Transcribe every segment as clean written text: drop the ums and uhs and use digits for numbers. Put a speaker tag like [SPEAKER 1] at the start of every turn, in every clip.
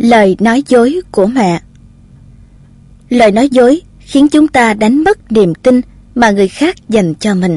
[SPEAKER 1] Lời nói dối của mẹ. Lời nói dối khiến chúng ta đánh mất niềm tin mà người khác dành cho mình.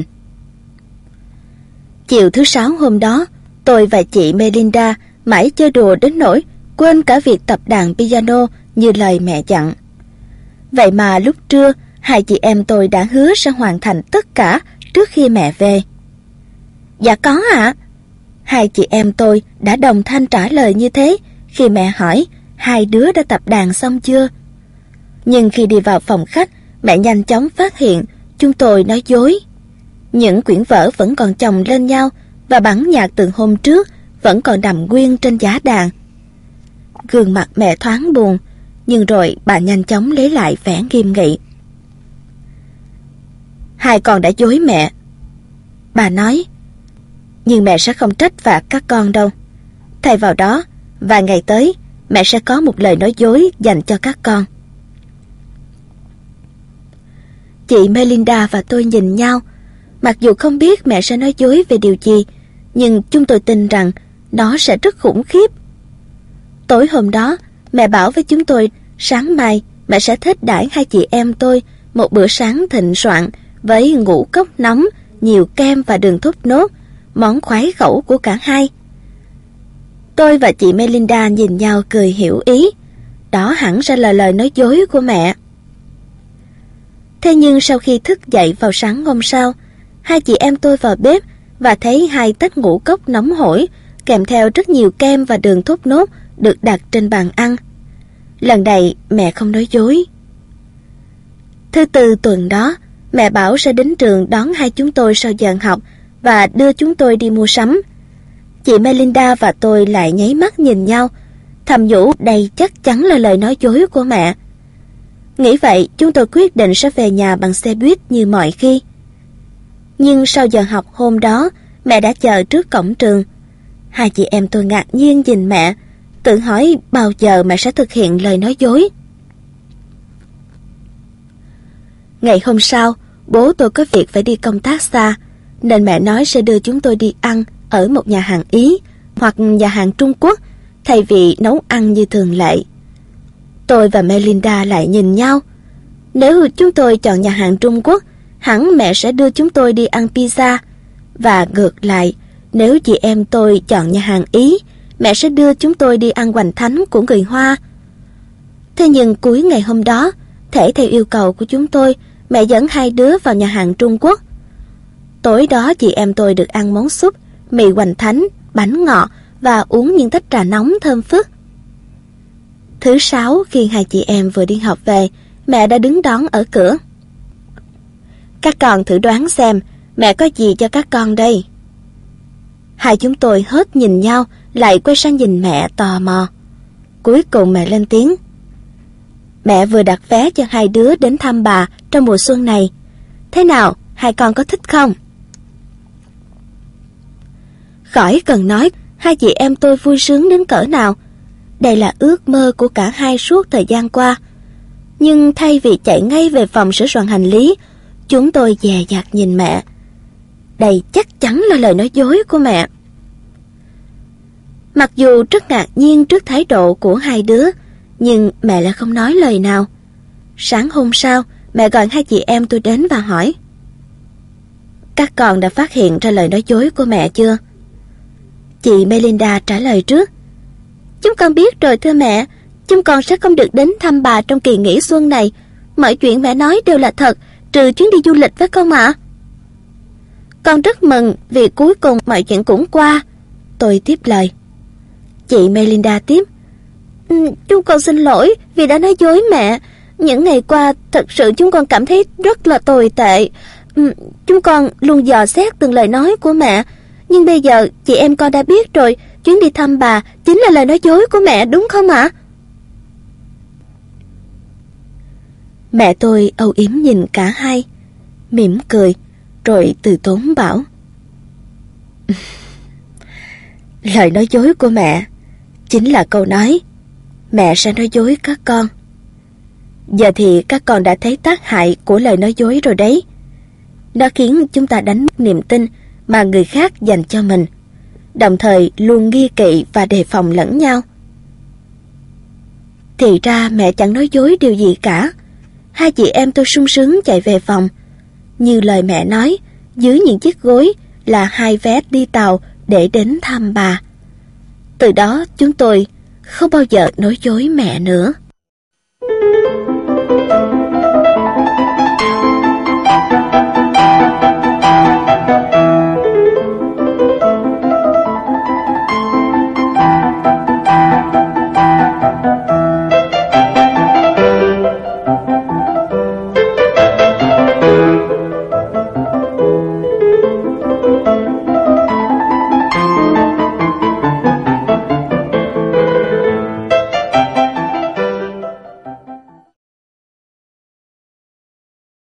[SPEAKER 1] Chiều thứ Sáu hôm đó, tôi và chị Melinda mãi chơi đùa đến nỗi quên cả việc tập đàn piano như lời mẹ dặn. Vậy mà lúc trưa, hai chị em tôi đã hứa sẽ hoàn thành tất cả trước khi mẹ về. Dạ có ạ. Hai chị em tôi đã đồng thanh trả lời như thế khi mẹ hỏi hai đứa đã tập đàn xong chưa. Nhưng khi đi vào phòng khách, mẹ nhanh chóng phát hiện chúng tôi nói dối. Những quyển vở vẫn còn chồng lên nhau và bản nhạc từ hôm trước vẫn còn nằm nguyên trên giá đàn. Gương mặt mẹ thoáng buồn, nhưng rồi bà nhanh chóng lấy lại vẻ nghiêm nghị. Hai con đã dối mẹ. Bà nói, nhưng mẹ sẽ không trách phạt các con đâu. Thay vào đó, vài ngày tới, mẹ sẽ có một lời nói dối dành cho các con. Chị Melinda và tôi nhìn nhau. Mặc dù không biết mẹ sẽ nói dối về điều gì, nhưng chúng tôi tin rằng nó sẽ rất khủng khiếp. Tối hôm đó, mẹ bảo với chúng tôi sáng mai mẹ sẽ thiết đãi hai chị em tôi một bữa sáng thịnh soạn với ngũ cốc nóng, nhiều kem và đường thốt nốt, món khoái khẩu của cả hai. Tôi và chị Melinda nhìn nhau cười hiểu ý. Đó hẳn sẽ là lời nói dối của mẹ. Thế nhưng sau khi thức dậy vào sáng hôm sau, hai chị em tôi vào bếp và thấy hai tách ngũ cốc nóng hổi kèm theo rất nhiều kem và đường thốt nốt được đặt trên bàn ăn. Lần này mẹ không nói dối. Thứ Tư tuần đó, mẹ bảo sẽ đến trường đón hai chúng tôi sau giờ học và đưa chúng tôi đi mua sắm. Chị Melinda và tôi lại nháy mắt nhìn nhau, thầm nhủ đây chắc chắn là lời nói dối của mẹ. Nghĩ vậy, chúng tôi quyết định sẽ về nhà bằng xe buýt như mọi khi. Nhưng sau giờ học hôm đó, mẹ đã chờ trước cổng trường. Hai chị em tôi ngạc nhiên nhìn mẹ, tự hỏi bao giờ mẹ sẽ thực hiện lời nói dối. Ngày hôm sau, bố tôi có việc phải đi công tác xa, nên mẹ nói sẽ đưa chúng tôi đi ăn ở một nhà hàng Ý hoặc nhà hàng Trung Quốc thay vì nấu ăn như thường lệ. Tôi và Melinda lại nhìn nhau. Nếu chúng tôi chọn nhà hàng Trung Quốc, hẳn mẹ sẽ đưa chúng tôi đi ăn pizza. Và ngược lại, nếu chị em tôi chọn nhà hàng Ý, mẹ sẽ đưa chúng tôi đi ăn hoành thánh của người Hoa. Thế nhưng cuối ngày hôm đó, thể theo yêu cầu của chúng tôi, mẹ dẫn hai đứa vào nhà hàng Trung Quốc. Tối đó chị em tôi được ăn món súp, mì hoành thánh, bánh ngọt và uống những tách trà nóng thơm phức. Thứ Sáu khi hai chị em vừa đi học về, mẹ đã đứng đón ở cửa. Các con thử đoán xem mẹ có gì cho các con đây. Hai chúng tôi hết nhìn nhau, lại quay sang nhìn mẹ tò mò. Cuối cùng mẹ lên tiếng. Mẹ vừa đặt vé cho hai đứa đến thăm bà trong mùa xuân này. Thế nào, hai con có thích không? Khỏi cần nói, hai chị em tôi vui sướng đến cỡ nào. Đây là ước mơ của cả hai suốt thời gian qua. Nhưng thay vì chạy ngay về phòng sửa soạn hành lý, chúng tôi dè dặt nhìn mẹ. Đây chắc chắn là lời nói dối của mẹ. Mặc dù rất ngạc nhiên trước thái độ của hai đứa, nhưng mẹ lại không nói lời nào. Sáng hôm sau, mẹ gọi hai chị em tôi đến và hỏi. Các con đã phát hiện ra lời nói dối của mẹ chưa? Chị Melinda trả lời trước. Chúng con biết rồi thưa mẹ. Chúng con sẽ không được đến thăm bà trong kỳ nghỉ xuân này. Mọi chuyện mẹ nói đều là thật, trừ chuyến đi du lịch phải không ạ? Con rất mừng vì cuối cùng mọi chuyện cũng qua. Tôi tiếp lời. Chị Melinda tiếp. Chúng con xin lỗi vì đã nói dối mẹ. Những ngày qua thật sự chúng con cảm thấy rất là tồi tệ. Chúng con luôn dò xét từng lời nói của mẹ. Nhưng bây giờ chị em con đã biết rồi, chuyến đi thăm bà chính là lời nói dối của mẹ, đúng không ạ? Mẹ tôi âu yếm nhìn cả hai, mỉm cười, rồi từ tốn bảo. Lời nói dối của mẹ chính là câu nói mẹ sẽ nói dối các con. Giờ thì các con đã thấy tác hại của lời nói dối rồi đấy. Nó khiến chúng ta đánh mất niềm tin mà người khác dành cho mình, đồng thời luôn nghi kỵ và đề phòng lẫn nhau. Thì ra mẹ chẳng nói dối điều gì cả. Hai chị em tôi sung sướng chạy về phòng. Như lời mẹ nói, dưới những chiếc gối là 2 vé đi tàu để đến thăm bà. Từ đó chúng tôi không bao giờ nói dối mẹ nữa.